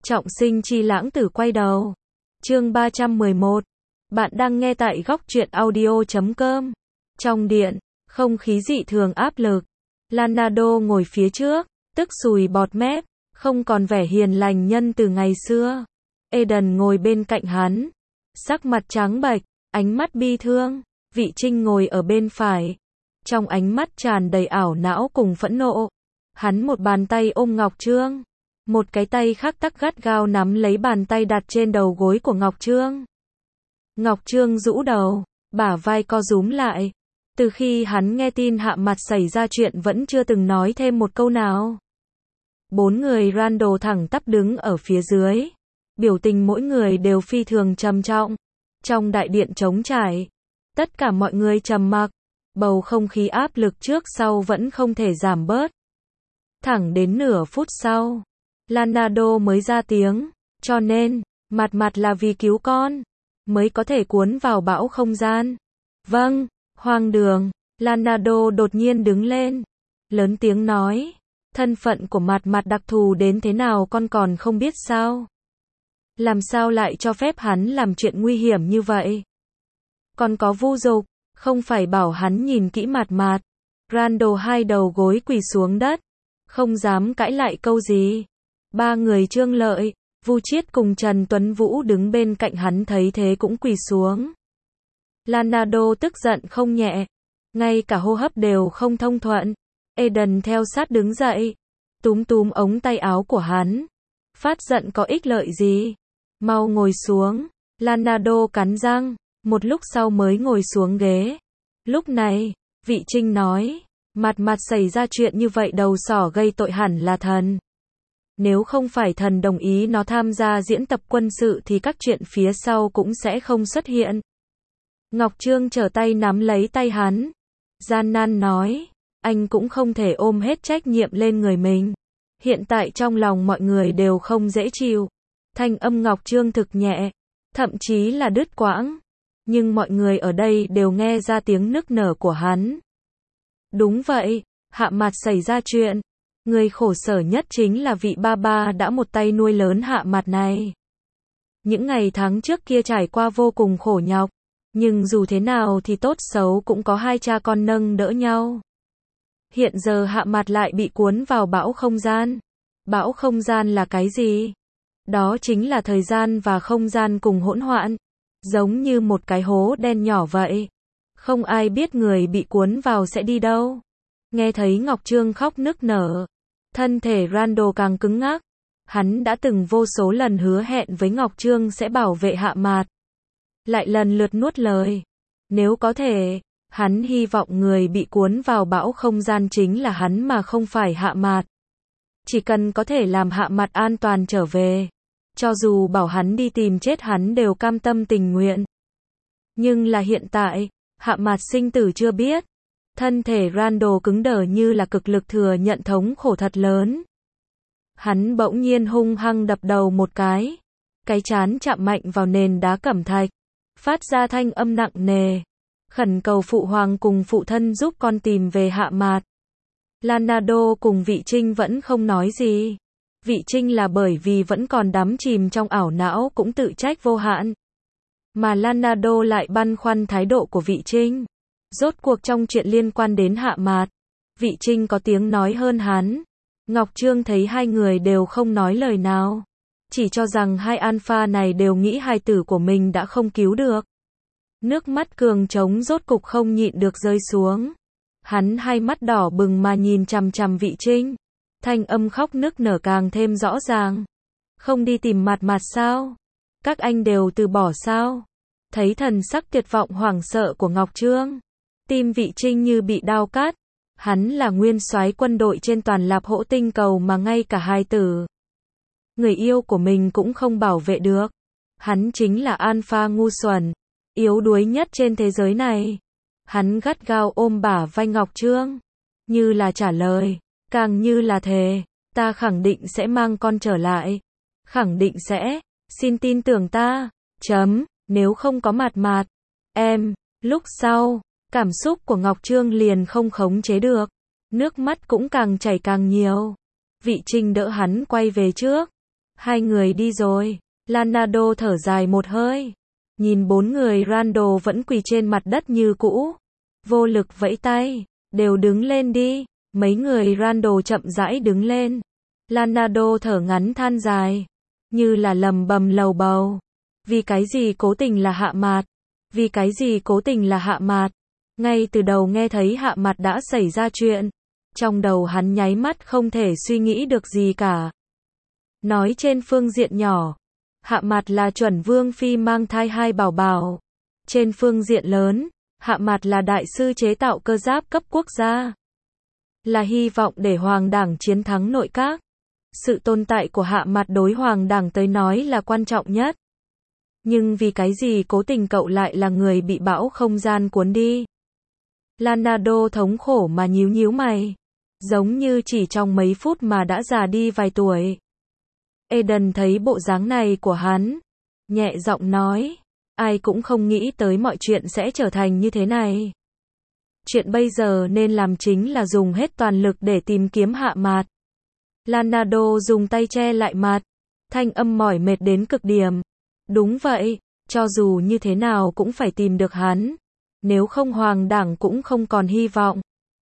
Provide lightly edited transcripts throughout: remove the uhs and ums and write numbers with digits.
Trọng sinh chi lãng tử quay đầu. Chương 311. Bạn đang nghe tại góc truyện audio.com. Trong điện, không khí dị thường áp lực. Leonardo ngồi phía trước, tức sùi bọt mép, không còn vẻ hiền lành nhân từ ngày xưa. Eden ngồi bên cạnh hắn, sắc mặt trắng bệch, ánh mắt bi thương. Vị Trinh ngồi ở bên phải, trong ánh mắt tràn đầy ảo não cùng phẫn nộ. Hắn một bàn tay ôm Ngọc Trương, một cái tay khác tắc gắt gao nắm lấy bàn tay đặt trên đầu gối của Ngọc Trương. Ngọc Trương rũ đầu, bả vai co rúm lại. Từ khi hắn nghe tin Hạ Mặt xảy ra chuyện vẫn chưa từng nói thêm một câu nào. Bốn người Randall thẳng tắp đứng ở phía dưới. Biểu tình mỗi người đều phi thường trầm trọng. Trong đại điện trống trải, tất cả mọi người trầm mặc. Bầu không khí áp lực trước sau vẫn không thể giảm bớt. Thẳng đến nửa phút sau, Leonardo mới ra tiếng, cho nên, mặt là vì cứu con, mới có thể cuốn vào bão không gian. Vâng, hoang đường. Leonardo đột nhiên đứng lên, lớn tiếng nói, thân phận của mặt đặc thù đến thế nào con còn không biết sao? Làm sao lại cho phép hắn làm chuyện nguy hiểm như vậy? Còn có vu dục, không phải bảo hắn nhìn kỹ mặt. Randall hai đầu gối quỳ xuống đất, không dám cãi lại câu gì. Ba người Trương Lợi, Vu Chiết cùng Trần Tuấn Vũ đứng bên cạnh hắn thấy thế cũng quỳ xuống. Leonardo tức giận không nhẹ, ngay cả hô hấp đều không thông thuận. Eden theo sát đứng dậy, túm ống tay áo của hắn. Phát giận có ích lợi gì? Mau ngồi xuống. Leonardo cắn răng, một lúc sau mới ngồi xuống ghế. Lúc này, Vị Trinh nói, mặt xảy ra chuyện như vậy đầu sỏ gây tội hẳn là thần. Nếu không phải thần đồng ý nó tham gia diễn tập quân sự thì các chuyện phía sau cũng sẽ không xuất hiện. Ngọc Trương trở tay nắm lấy tay hắn, gian nan nói, anh cũng không thể ôm hết trách nhiệm lên người mình. Hiện tại trong lòng mọi người đều không dễ chịu. Thanh âm Ngọc Trương thực nhẹ, thậm chí là đứt quãng. Nhưng mọi người ở đây đều nghe ra tiếng nức nở của hắn. Đúng vậy, Hạ Mặt xảy ra chuyện. Người khổ sở nhất chính là vị ba đã một tay nuôi lớn Hạ Mặt này. Những ngày tháng trước kia trải qua vô cùng khổ nhọc. Nhưng dù thế nào thì tốt xấu cũng có hai cha con nâng đỡ nhau. Hiện giờ Hạ Mặt lại bị cuốn vào bão không gian. Bão không gian là cái gì? Đó chính là thời gian và không gian cùng hỗn loạn. Giống như một cái hố đen nhỏ vậy. Không ai biết người bị cuốn vào sẽ đi đâu. Nghe thấy Ngọc Trương khóc nức nở, thân thể Randall càng cứng ngắc. Hắn đã từng vô số lần hứa hẹn với Ngọc Trương sẽ bảo vệ Hạ Mặt. Lại lần lượt nuốt lời. Nếu có thể, hắn hy vọng người bị cuốn vào bão không gian chính là hắn mà không phải Hạ Mặt. Chỉ cần có thể làm Hạ Mặt an toàn trở về, cho dù bảo hắn đi tìm chết hắn đều cam tâm tình nguyện. Nhưng là hiện tại, Hạ Mặt sinh tử chưa biết. Thân thể Randall cứng đờ như là cực lực thừa nhận thống khổ thật lớn. Hắn bỗng nhiên hung hăng đập đầu một cái trán chạm mạnh vào nền đá cẩm thạch, phát ra thanh âm nặng nề, khẩn cầu phụ hoàng cùng phụ thân giúp con tìm về Hạ Mặt. Leonardo cùng Vị Trinh vẫn không nói gì. Vị Trinh là bởi vì vẫn còn đắm chìm trong ảo não cũng tự trách vô hạn. Mà Leonardo lại băn khoăn thái độ của Vị Trinh. Rốt cuộc trong chuyện liên quan đến Hạ Mặt, Vị Trinh có tiếng nói hơn hắn. Ngọc Trương thấy hai người đều không nói lời nào, chỉ cho rằng hai alpha này đều nghĩ hài tử của mình đã không cứu được. Nước mắt cường trống rốt cục không nhịn được rơi xuống. Hắn hai mắt đỏ bừng mà nhìn chằm chằm Vị Trinh. Thanh âm khóc nức nở càng thêm rõ ràng. Không đi tìm mặt sao? Các anh đều từ bỏ sao? Thấy thần sắc tuyệt vọng hoảng sợ của Ngọc Trương, tim Vị Trinh như bị đao cắt. Hắn là nguyên soái quân đội trên toàn lạp hỗ tinh cầu mà ngay cả hài tử, người yêu của mình cũng không bảo vệ được. Hắn chính là alpha ngu xuẩn, yếu đuối nhất trên thế giới này. Hắn gắt gao ôm bả vai Ngọc Trương, như là trả lời, càng như là thề, ta khẳng định sẽ mang con trở lại. Khẳng định sẽ, xin tin tưởng ta. Nếu không có mặt, em. Lúc sau, cảm xúc của Ngọc Trương liền không khống chế được. Nước mắt cũng càng chảy càng nhiều. Vị Trinh đỡ hắn quay về trước. Hai người đi rồi. Leonardo thở dài một hơi. Nhìn bốn người Randall vẫn quỳ trên mặt đất như cũ. Vô lực vẫy tay. Đều đứng lên đi. Mấy người Randall chậm rãi đứng lên. Leonardo thở ngắn than dài. Như là lầm bầm lầu bầu. Vì cái gì cố tình là Hạ Mạt? Vì cái gì cố tình là Hạ Mạt? Ngay từ đầu nghe thấy Hạ Mạt đã xảy ra chuyện. Trong đầu hắn nháy mắt không thể suy nghĩ được gì cả. Nói trên phương diện nhỏ, Hạ Mạt là chuẩn vương phi mang thai hai bảo bảo. Trên phương diện lớn, Hạ Mạt là đại sư chế tạo cơ giáp cấp quốc gia. Là hy vọng để Hoàng đảng chiến thắng nội các. Sự tồn tại của Hạ Mạt đối Hoàng đảng tới nói là quan trọng nhất. Nhưng vì cái gì cố tình cậu lại là người bị bão không gian cuốn đi? Leonardo thống khổ mà nhíu nhíu mày. Giống như chỉ trong mấy phút mà đã già đi vài tuổi. Eden thấy bộ dáng này của hắn. Nhẹ giọng nói. Ai cũng không nghĩ tới mọi chuyện sẽ trở thành như thế này. Chuyện bây giờ nên làm chính là dùng hết toàn lực để tìm kiếm Hạ Mạt. Leonardo dùng tay che lại mặt. Thanh âm mỏi mệt đến cực điểm. Đúng vậy, cho dù như thế nào cũng phải tìm được hắn. Nếu không Hoàng đảng cũng không còn hy vọng.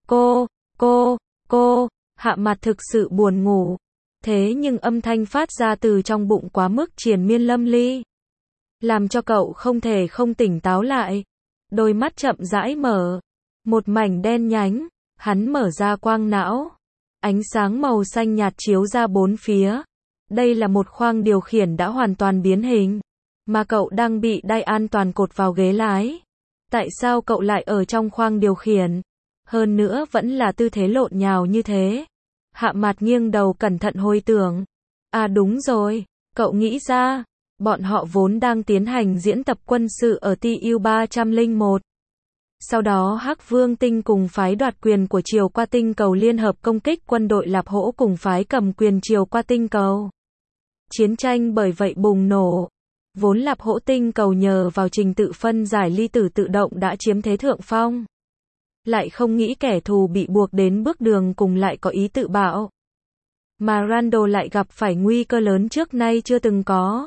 Cô, Hạ Mạt thực sự buồn ngủ. Thế nhưng âm thanh phát ra từ trong bụng quá mức triền miên lâm ly. Làm cho cậu không thể không tỉnh táo lại. Đôi mắt chậm rãi mở. Một mảnh đen nhánh, hắn mở ra quang não. Ánh sáng màu xanh nhạt chiếu ra bốn phía. Đây là một khoang điều khiển đã hoàn toàn biến hình. Mà cậu đang bị đai an toàn cột vào ghế lái. Tại sao cậu lại ở trong khoang điều khiển? Hơn nữa vẫn là tư thế lộn nhào như thế. Hạ Mạt nghiêng đầu cẩn thận hồi tưởng. À đúng rồi, cậu nghĩ ra. Bọn họ vốn đang tiến hành diễn tập quân sự ở TU-301. Sau đó Hắc Vương Tinh cùng phái đoạt quyền của Triều qua tinh cầu liên hợp công kích quân đội Lạp Hỗ cùng phái cầm quyền Triều qua tinh cầu. Chiến tranh bởi vậy bùng nổ. Vốn Lạp Hỗ tinh cầu nhờ vào trình tự phân giải ly tử tự động đã chiếm thế thượng phong. Lại không nghĩ kẻ thù bị buộc đến bước đường cùng lại có ý tự bạo. Mà Randall lại gặp phải nguy cơ lớn trước nay chưa từng có.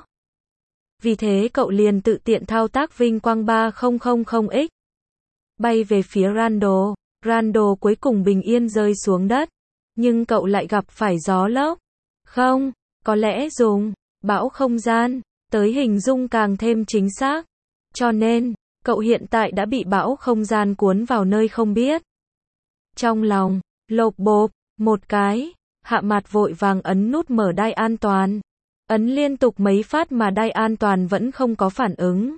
Vì thế cậu liền tự tiện thao tác vinh quang 3000X. Bay về phía Randall. Randall cuối cùng bình yên rơi xuống đất. Nhưng cậu lại gặp phải gió lốc. Không, có lẽ dùng bão không gian tới hình dung càng thêm chính xác. Cho nên, cậu hiện tại đã bị bão không gian cuốn vào nơi không biết. Trong lòng, lộp bộp, một cái, Hạ Mạt vội vàng ấn nút mở đai an toàn. Ấn liên tục mấy phát mà đai an toàn vẫn không có phản ứng.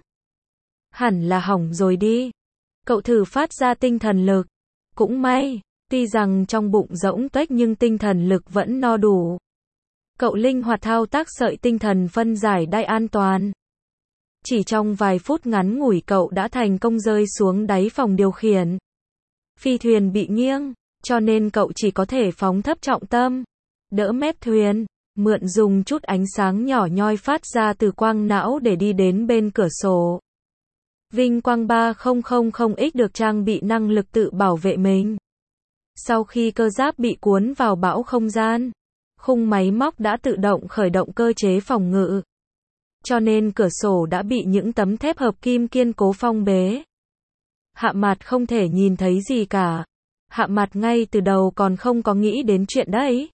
Hẳn là hỏng rồi đi. Cậu thử phát ra tinh thần lực. Cũng may, tuy rằng trong bụng rỗng tuếch nhưng tinh thần lực vẫn no đủ. Cậu linh hoạt thao tác sợi tinh thần phân giải đai an toàn. Chỉ trong vài phút ngắn ngủi cậu đã thành công rơi xuống đáy phòng điều khiển. Phi thuyền bị nghiêng, cho nên cậu chỉ có thể phóng thấp trọng tâm, đỡ mép thuyền, mượn dùng chút ánh sáng nhỏ nhoi phát ra từ quang não để đi đến bên cửa sổ. Vinh quang 3000X được trang bị năng lực tự bảo vệ mình. Sau khi cơ giáp bị cuốn vào bão không gian, khung máy móc đã tự động khởi động cơ chế phòng ngự. Cho nên cửa sổ đã bị những tấm thép hợp kim kiên cố phong bế. Hạ Mạt không thể nhìn thấy gì cả. Hạ Mạt ngay từ đầu còn không có nghĩ đến chuyện đấy.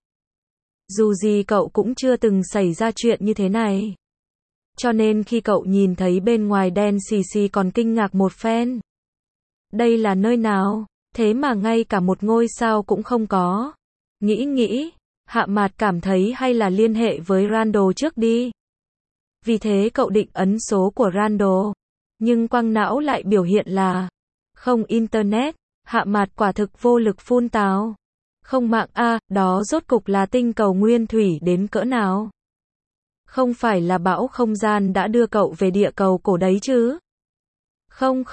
Dù gì cậu cũng chưa từng xảy ra chuyện như thế này. Cho nên khi cậu nhìn thấy bên ngoài đen xì xì còn kinh ngạc một phen. Đây là nơi nào? Thế mà ngay cả một ngôi sao cũng không có. Nghĩ, Hạ Mạt cảm thấy hay là liên hệ với Randall trước đi. Vì thế cậu định ấn số của Randall. Nhưng quang não lại biểu hiện là không internet. Hạ Mạt quả thực vô lực phun tào. Không mạng a, đó rốt cục là tinh cầu nguyên thủy đến cỡ nào? Không phải là bão không gian đã đưa cậu về địa cầu cổ đấy chứ? Không,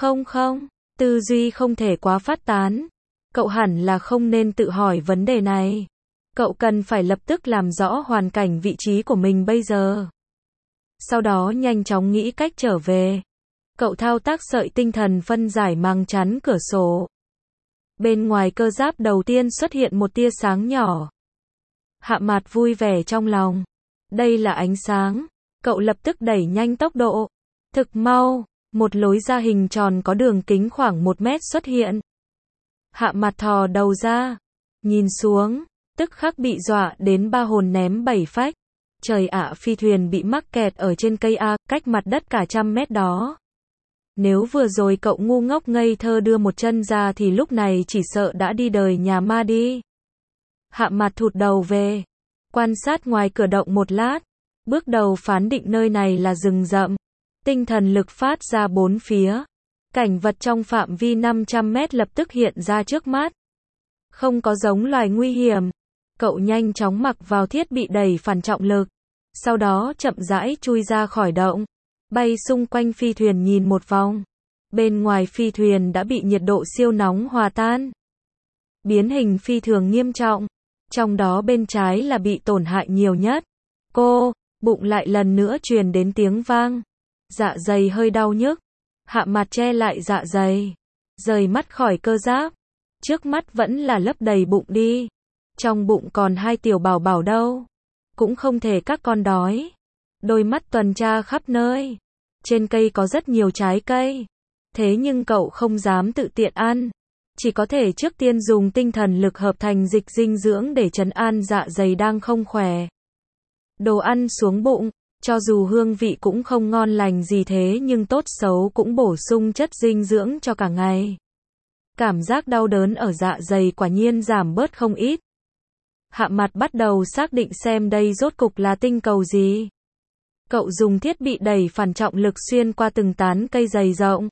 tư duy không thể quá phát tán. Cậu hẳn là không nên tự hỏi vấn đề này. Cậu cần phải lập tức làm rõ hoàn cảnh vị trí của mình bây giờ. Sau đó nhanh chóng nghĩ cách trở về. Cậu thao tác sợi tinh thần phân giải màng chắn cửa sổ. Bên ngoài cơ giáp đầu tiên xuất hiện một tia sáng nhỏ. Hạ Mạt vui vẻ trong lòng. Đây là ánh sáng. Cậu lập tức đẩy nhanh tốc độ. Thực mau, một lối ra hình tròn có đường kính khoảng 1 mét xuất hiện. Hạ Mặt thò đầu ra, nhìn xuống, tức khắc bị dọa đến ba hồn ném bảy phách. Trời ạ, phi thuyền bị mắc kẹt ở trên cây A, cách mặt đất cả 100 mét đó. Nếu vừa rồi cậu ngu ngốc ngây thơ đưa một chân ra thì lúc này chỉ sợ đã đi đời nhà ma đi. Hạ Mặt thụt đầu về, quan sát ngoài cửa động một lát, bước đầu phán định nơi này là rừng rậm. Tinh thần lực phát ra bốn phía. Cảnh vật trong phạm vi 500 mét lập tức hiện ra trước mắt. Không có giống loài nguy hiểm. Cậu nhanh chóng mặc vào thiết bị đẩy phản trọng lực. Sau đó chậm rãi chui ra khỏi động. Bay xung quanh phi thuyền nhìn một vòng. Bên ngoài phi thuyền đã bị nhiệt độ siêu nóng hòa tan. Biến hình phi thường nghiêm trọng. Trong đó bên trái là bị tổn hại nhiều nhất. Bụng lại lần nữa truyền đến tiếng vang. Dạ dày hơi đau nhức. Hạ Mặt che lại dạ dày. Rời mắt khỏi cơ giáp. Trước mắt vẫn là lấp đầy bụng đi. Trong bụng còn 2 tiểu bảo bảo đâu. Cũng không thể các con đói. Đôi mắt tuần tra khắp nơi. Trên cây có rất nhiều trái cây. Thế nhưng cậu không dám tự tiện ăn. Chỉ có thể trước tiên dùng tinh thần lực hợp thành dịch dinh dưỡng để trấn an dạ dày đang không khỏe. Đồ ăn xuống bụng. Cho dù hương vị cũng không ngon lành gì thế nhưng tốt xấu cũng bổ sung chất dinh dưỡng cho cả ngày. Cảm giác đau đớn ở dạ dày quả nhiên giảm bớt không ít. Hạ Mặt bắt đầu xác định xem đây rốt cục là tinh cầu gì. Cậu dùng thiết bị đẩy phản trọng lực xuyên qua từng tán cây dày rộng.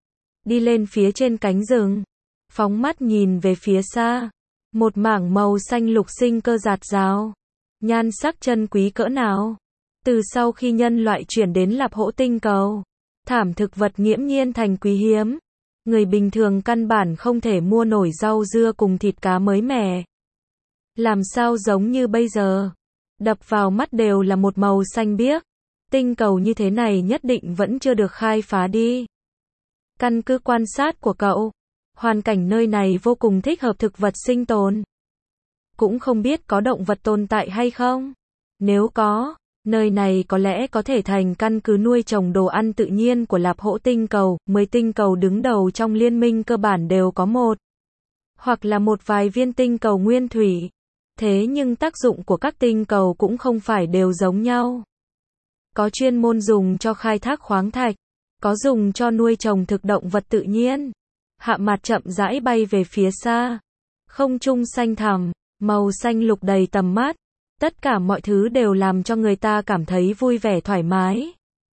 Đi lên phía trên cánh rừng. Phóng mắt nhìn về phía xa. Một mảng màu xanh lục sinh cơ rạt rào. Nhan sắc chân quý cỡ nào. Từ sau khi nhân loại chuyển đến Lạp Hỗ tinh cầu, thảm thực vật nghiễm nhiên thành quý hiếm. Người bình thường căn bản không thể mua nổi rau dưa cùng thịt cá mới mẻ. Làm sao giống như bây giờ? Đập vào mắt đều là một màu xanh biếc. Tinh cầu như thế này nhất định vẫn chưa được khai phá đi. Căn cứ quan sát của cậu, hoàn cảnh nơi này vô cùng thích hợp thực vật sinh tồn. Cũng không biết có động vật tồn tại hay không? Nếu có, nơi này có lẽ có thể thành căn cứ nuôi trồng đồ ăn tự nhiên của Lạp Hỗ tinh cầu. 10 tinh cầu đứng đầu trong liên minh cơ bản đều có một hoặc là một vài viên tinh cầu nguyên thủy. Thế nhưng tác dụng của các tinh cầu cũng không phải đều giống nhau. Có chuyên môn dùng cho khai thác khoáng thạch, có dùng cho nuôi trồng thực động vật tự nhiên. Hạ Mặt chậm rãi bay về phía xa. Không trung xanh thẳm, màu xanh lục đầy tầm mắt. Tất cả mọi thứ đều làm cho người ta cảm thấy vui vẻ thoải mái.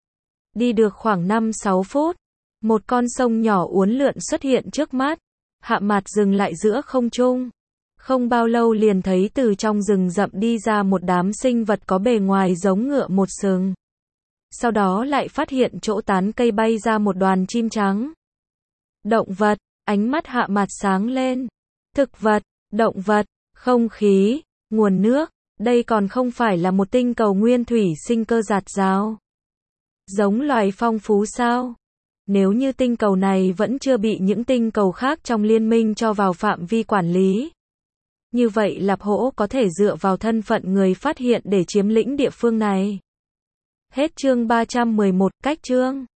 Đi được khoảng 5-6 phút, một con sông nhỏ uốn lượn xuất hiện trước mắt. Hạ Mặt dừng lại giữa không trung. Không bao lâu liền thấy từ trong rừng rậm đi ra một đám sinh vật có bề ngoài giống ngựa một sừng. Sau đó lại phát hiện chỗ tán cây bay ra một đoàn chim trắng. Động vật, ánh mắt Hạ Mặt sáng lên. Thực vật, động vật, không khí, nguồn nước. Đây còn không phải là một tinh cầu nguyên thủy sinh cơ rạt rào. Giống loài phong phú sao? Nếu như tinh cầu này vẫn chưa bị những tinh cầu khác trong liên minh cho vào phạm vi quản lý. Như vậy Lạp Hỗ có thể dựa vào thân phận người phát hiện để chiếm lĩnh địa phương này. Hết chương 311, cách chương.